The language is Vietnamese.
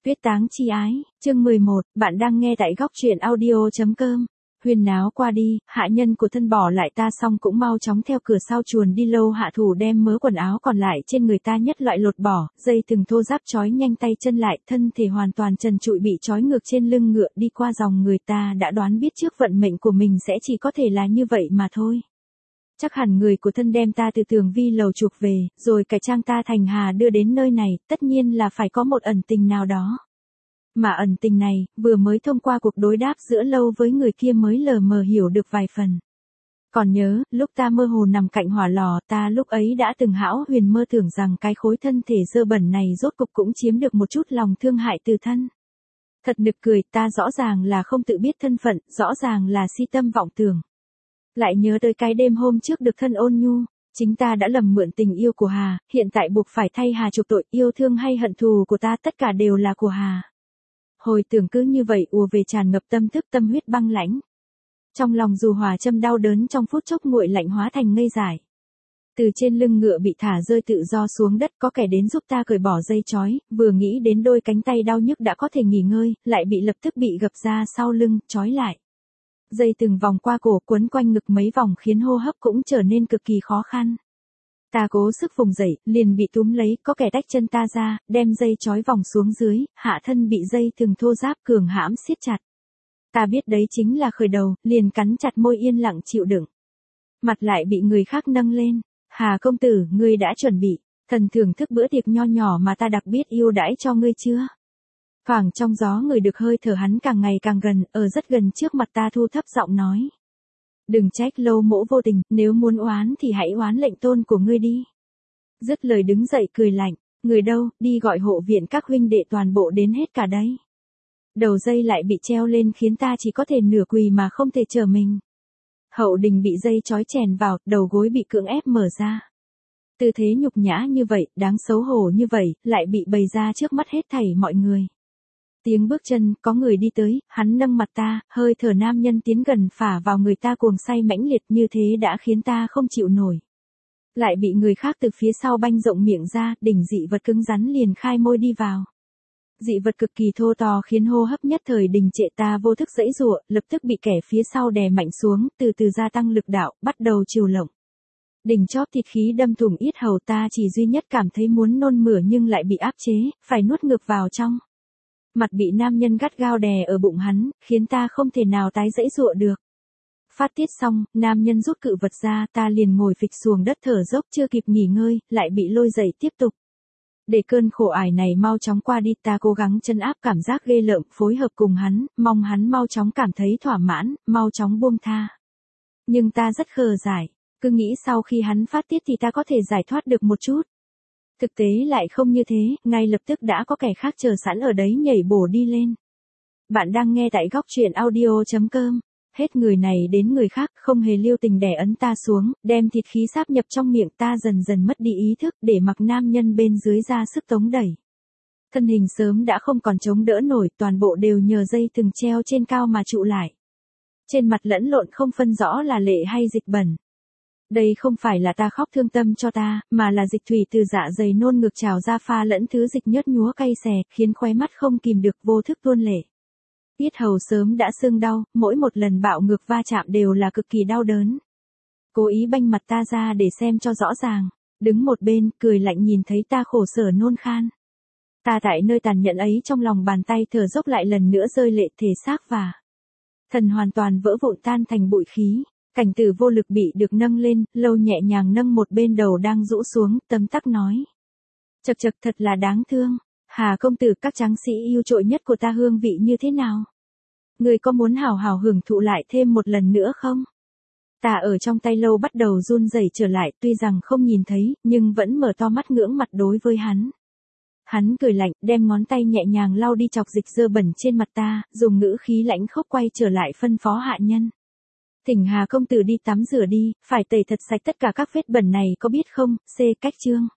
Tuyết táng chi ái, chương 11, bạn đang nghe tại góc truyện audio.com. Huyên náo qua đi, hạ nhân của thân bỏ lại ta xong cũng mau chóng theo cửa sau chuồn đi. Lâu hạ thủ đem mớ quần áo còn lại trên người ta nhất loại lột bỏ, dây từng thô ráp trói nhanh tay chân lại, thân thể hoàn toàn trần trụi bị trói ngược trên lưng ngựa đi qua dòng người. Ta đã đoán biết trước vận mệnh của mình sẽ chỉ có thể là như vậy mà thôi. Chắc hẳn người của thân đem ta từ tường vi lầu chuộc về, rồi cải trang ta thành hà đưa đến nơi này, tất nhiên là phải có một ẩn tình nào đó. Mà ẩn tình này, vừa mới thông qua cuộc đối đáp giữa Lâu với người kia mới lờ mờ hiểu được vài phần. Còn nhớ, lúc ta mơ hồ nằm cạnh hỏa lò, ta lúc ấy đã từng hão huyền mơ tưởng rằng cái khối thân thể dơ bẩn này rốt cục cũng chiếm được một chút lòng thương hại từ thân. Thật nực cười, ta rõ ràng là không tự biết thân phận, rõ ràng là si tâm vọng tưởng. Lại nhớ tới cái đêm hôm trước được thân ôn nhu, chính ta đã lầm mượn tình yêu của Hà, hiện tại buộc phải thay Hà chuộc tội. Yêu thương hay hận thù của ta tất cả đều là của Hà. Hồi tưởng cứ như vậy ùa về tràn ngập tâm thức, tâm huyết băng lãnh. Trong lòng dù hòa châm đau đớn trong phút chốc nguội lạnh hóa thành ngây dại. Từ trên lưng ngựa bị thả rơi tự do xuống đất, có kẻ đến giúp ta cởi bỏ dây trói, vừa nghĩ đến đôi cánh tay đau nhức đã có thể nghỉ ngơi, lại bị lập tức bị gập ra sau lưng, trói lại. Dây từng vòng qua cổ quấn quanh ngực mấy vòng khiến hô hấp cũng trở nên cực kỳ khó khăn. Ta cố sức vùng dậy, liền bị túm lấy, có kẻ tách chân ta ra, đem dây trói vòng xuống dưới, hạ thân bị dây từng thô ráp cường hãm siết chặt. Ta biết đấy chính là khởi đầu, liền cắn chặt môi yên lặng chịu đựng. Mặt lại bị người khác nâng lên. Hà công tử, ngươi đã chuẩn bị, thần thưởng thức bữa tiệc nho nhỏ mà ta đặc biệt yêu đãi cho ngươi chưa? Thoảng trong gió người được hơi thở hắn càng ngày càng gần, ở rất gần trước mặt ta thu thấp giọng nói. Đừng trách Lâu mỗ vô tình, nếu muốn oán thì hãy oán lệnh tôn của ngươi đi. Dứt lời đứng dậy cười lạnh, người đâu, đi gọi hộ viện các huynh đệ toàn bộ đến hết cả đấy. Đầu dây lại bị treo lên khiến ta chỉ có thể nửa quỳ mà không thể trở mình. Hậu đình bị dây trói chèn vào, đầu gối bị cưỡng ép mở ra. Tư thế nhục nhã như vậy, đáng xấu hổ như vậy, lại bị bày ra trước mắt hết thảy mọi người. Tiếng bước chân, có người đi tới, hắn nâng mặt ta, hơi thở nam nhân tiến gần phả vào người ta cuồng say mãnh liệt như thế đã khiến ta không chịu nổi. Lại bị người khác từ phía sau banh rộng miệng ra, đỉnh dị vật cứng rắn liền khai môi đi vào. Dị vật cực kỳ thô to khiến hô hấp nhất thời đình trệ, ta vô thức giãy giụa, lập tức bị kẻ phía sau đè mạnh xuống, từ từ gia tăng lực đạo, bắt đầu chiều lộng. Đỉnh chóp thịt khí đâm thủng yết hầu, ta chỉ duy nhất cảm thấy muốn nôn mửa nhưng lại bị áp chế, phải nuốt ngược vào trong. Mặt bị nam nhân gắt gao đè ở bụng hắn, khiến ta không thể nào tái giãy giụa được. Phát tiết xong, nam nhân rút cự vật ra, ta liền ngồi phịch xuồng đất thở dốc, chưa kịp nghỉ ngơi, lại bị lôi dậy tiếp tục. Để cơn khổ ải này mau chóng qua đi, ta cố gắng trấn áp cảm giác ghê lợm, phối hợp cùng hắn, mong hắn mau chóng cảm thấy thỏa mãn, mau chóng buông tha. Nhưng ta rất khờ dại, cứ nghĩ sau khi hắn phát tiết thì ta có thể giải thoát được một chút. Thực tế lại không như thế, ngay lập tức đã có kẻ khác chờ sẵn ở đấy nhảy bổ đi lên. Bạn đang nghe tại góc truyện audio.com. Hết người này đến người khác, không hề lưu tình đè ấn ta xuống, đem thịt khí sáp nhập trong miệng, ta dần dần mất đi ý thức, để mặc nam nhân bên dưới ra sức tống đẩy. Thân hình sớm đã không còn chống đỡ nổi, toàn bộ đều nhờ dây từng treo trên cao mà trụ lại. Trên mặt lẫn lộn không phân rõ là lệ hay dịch bẩn. Đây không phải là ta khóc thương tâm cho ta, mà là dịch thủy từ dạ dày nôn ngược trào ra pha lẫn thứ dịch nhớt nhúa cay xè, khiến khóe mắt không kìm được vô thức tuôn lệ. Yết hầu sớm đã sưng đau, mỗi một lần bạo ngược va chạm đều là cực kỳ đau đớn. Cố ý banh mặt ta ra để xem cho rõ ràng, đứng một bên, cười lạnh nhìn thấy ta khổ sở nôn khan. Ta tại nơi tàn nhẫn ấy trong lòng bàn tay thở dốc lại lần nữa rơi lệ, thể xác và thần hoàn toàn vỡ vụn tan thành bụi khí. Cảnh tử vô lực bị được nâng lên, Lâu nhẹ nhàng nâng một bên đầu đang rũ xuống, tấm tắc nói. Chật chật, thật là đáng thương. Hà công tử, các tráng sĩ yêu trội nhất của ta hương vị như thế nào? Người có muốn hào hào hưởng thụ lại thêm một lần nữa không? Ta ở trong tay Lâu bắt đầu run rẩy trở lại, tuy rằng không nhìn thấy, nhưng vẫn mở to mắt ngưỡng mặt đối với hắn. Hắn cười lạnh, đem ngón tay nhẹ nhàng lau đi chọc dịch dơ bẩn trên mặt ta, dùng ngữ khí lãnh khốc quay trở lại phân phó hạ nhân. Thỉnh Hà công tử đi tắm rửa đi, phải tẩy thật sạch tất cả các vết bẩn này có biết không, cách chương.